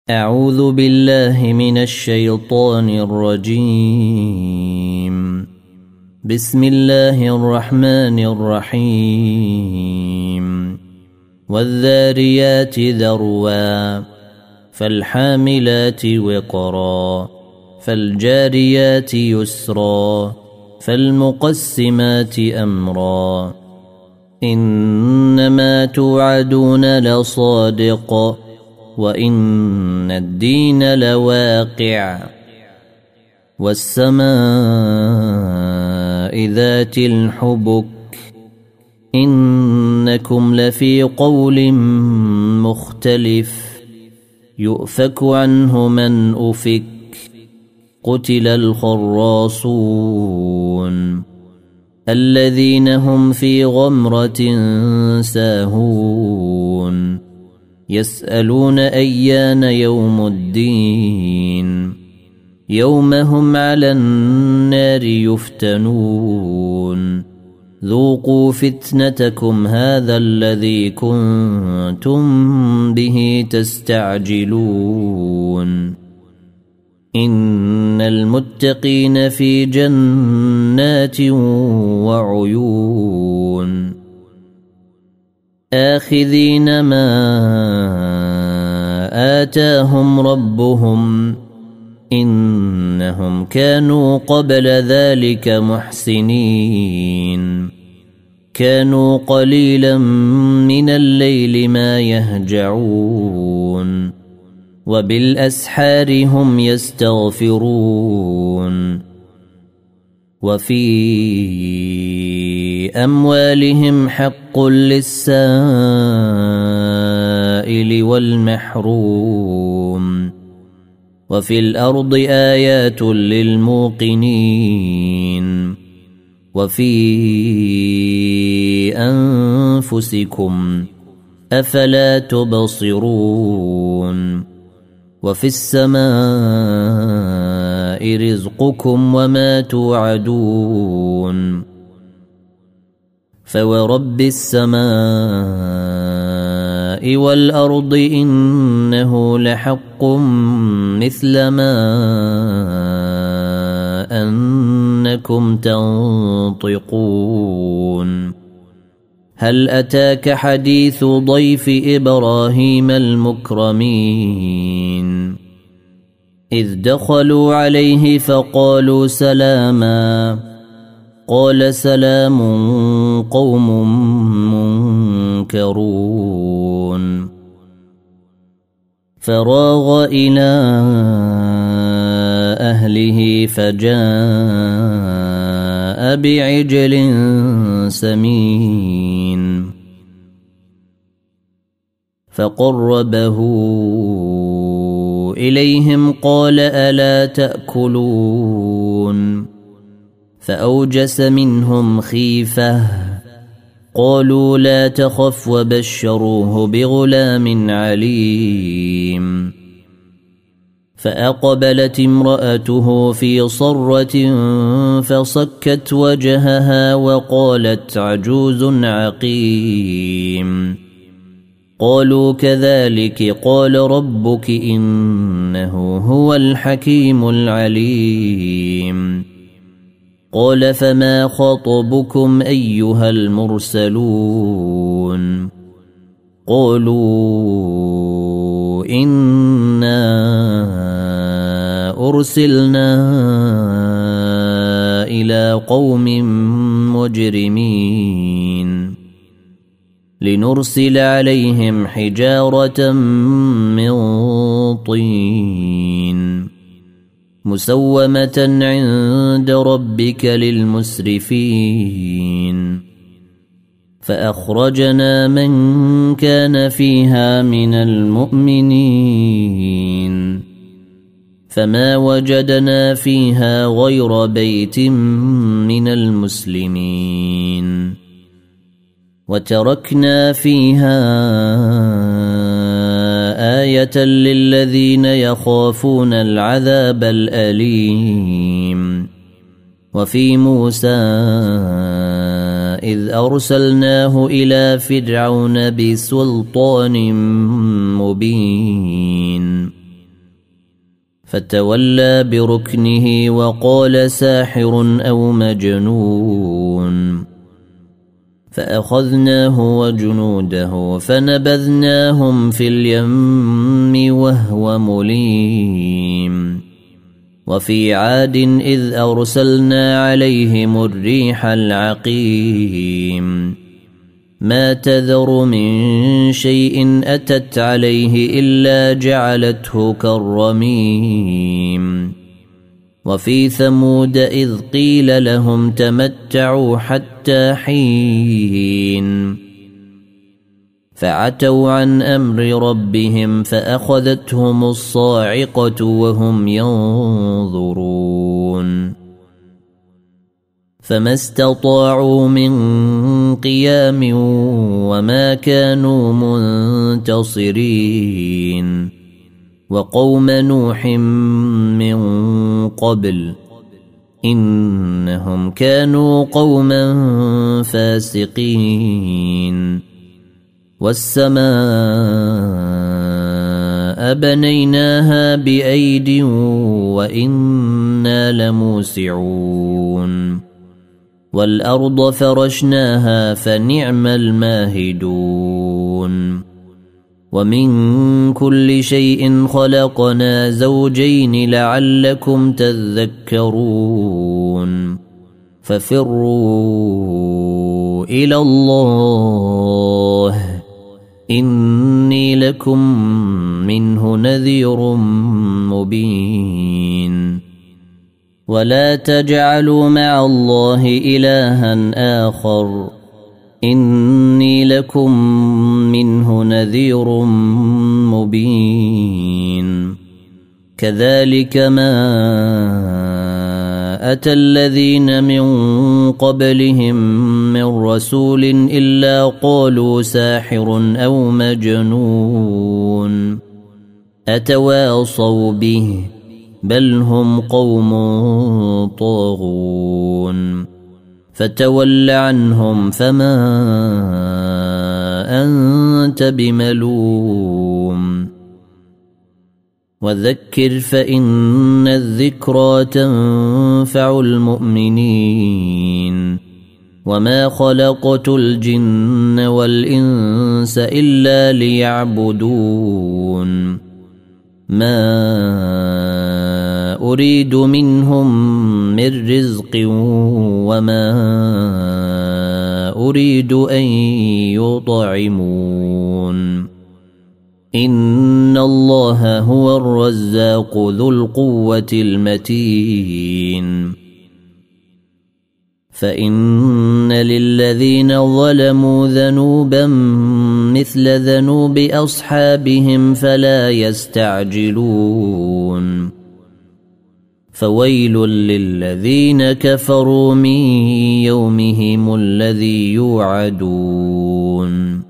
أعوذ بالله من الشيطان الرجيم. بسم الله الرحمن الرحيم. والذاريات ذروا فالحاملات وقرا فالجاريات يسرا فالمقسمات أمرا إنما توعدون لصادق وإن الدين لواقع والسماء ذات الحبك إنكم لفي قول مختلف يؤفك عنه من أفك قتل الخراصون الذين هم في غمرة ساهون يسألون أيان يوم الدين يوم هم على النار يفتنون ذوقوا فتنتكم هذا الذي كنتم به تستعجلون إن المتقين في جنات وعيون آخذين ما آتاهم ربهم إنهم كانوا قبل ذلك محسنين كانوا قليلا من الليل ما يهجعون وبالأسحار هم يستغفرون وفي أموالهم حق للسائل والمحروم وفي الأرض آيات للموقنين وفي أنفسكم أفلا تبصرون وفي السماء رزقكم وما توعدون فورب السماء والأرض إنه لحق مثل ما أنكم تنطقون هل أتاك حديث ضيف إبراهيم المكرمين إذ دخلوا عليه فقالوا سلاما قال سلام قوم منكرون فراغ إلى أهله فجاء بعجل سمين فقربه إليهم قال ألا تأكلون فأوجس منهم خيفة قالوا لا تخف وبشروه بغلام عليم فأقبلت امرأته في صرة فصكت وجهها وقالت عجوز عقيم قالوا كذلك قال ربك إنه هو الحكيم العليم قال فما خطبكم أيها المرسلون قالوا إنا أرسلنا إلى قوم مجرمين لنرسل عليهم حجارة من طين مسومة عند ربك للمسرفين فأخرجنا من كان فيها من المؤمنين فما وجدنا فيها غير بيت من المسلمين وتركنا فيها آية للذين يخافون العذاب الأليم وفي موسى إذ أرسلناه إلى فرعون بسلطان مبين فتولى بركنه وقال ساحر أو مجنون فأخذناه وجنوده فنبذناهم في اليم وهو مليم وفي عاد إذ أرسلنا عليهم الريح العقيم ما تذر من شيء أتت عليه إلا جعلته كالرميم وفي ثمود إذ قيل لهم تمتعوا حتى حين فعتوا عن أمر ربهم فأخذتهم الصاعقة وهم ينظرون فما استطاعوا من قيام وما كانوا منتصرين وقوم نوح من قبل إنهم كانوا قوما فاسقين والسماء بنيناها بأيد وإنا لموسعون والأرض فرشناها فنعم الماهدون ومن كل شيء خلقنا زوجين لعلكم تذكرون ففروا إلى الله إني لكم منه نذير مبين ولا تجعلوا مع الله إلها آخر إني لكم منه نذير مبين كذلك ما أتى الذين من قبلهم من رسول إلا قالوا ساحر أو مجنون أتواصوا به بل هم قوم طاغون فتول عنهم فما أنت بملوم وذكر فإن الذكرى تنفع المؤمنين وما خلقت الجن والإنس إلا ليعبدون ما أريد منهم من رزق وما أريد أن يطعمون إن الله هو الرزاق ذو القوة المتين فإن للذين ظلموا ذنوبا مثل ذنوب أصحابهم فلا يستعجلون فويل للذين كفروا من يومهم الذي يوعدون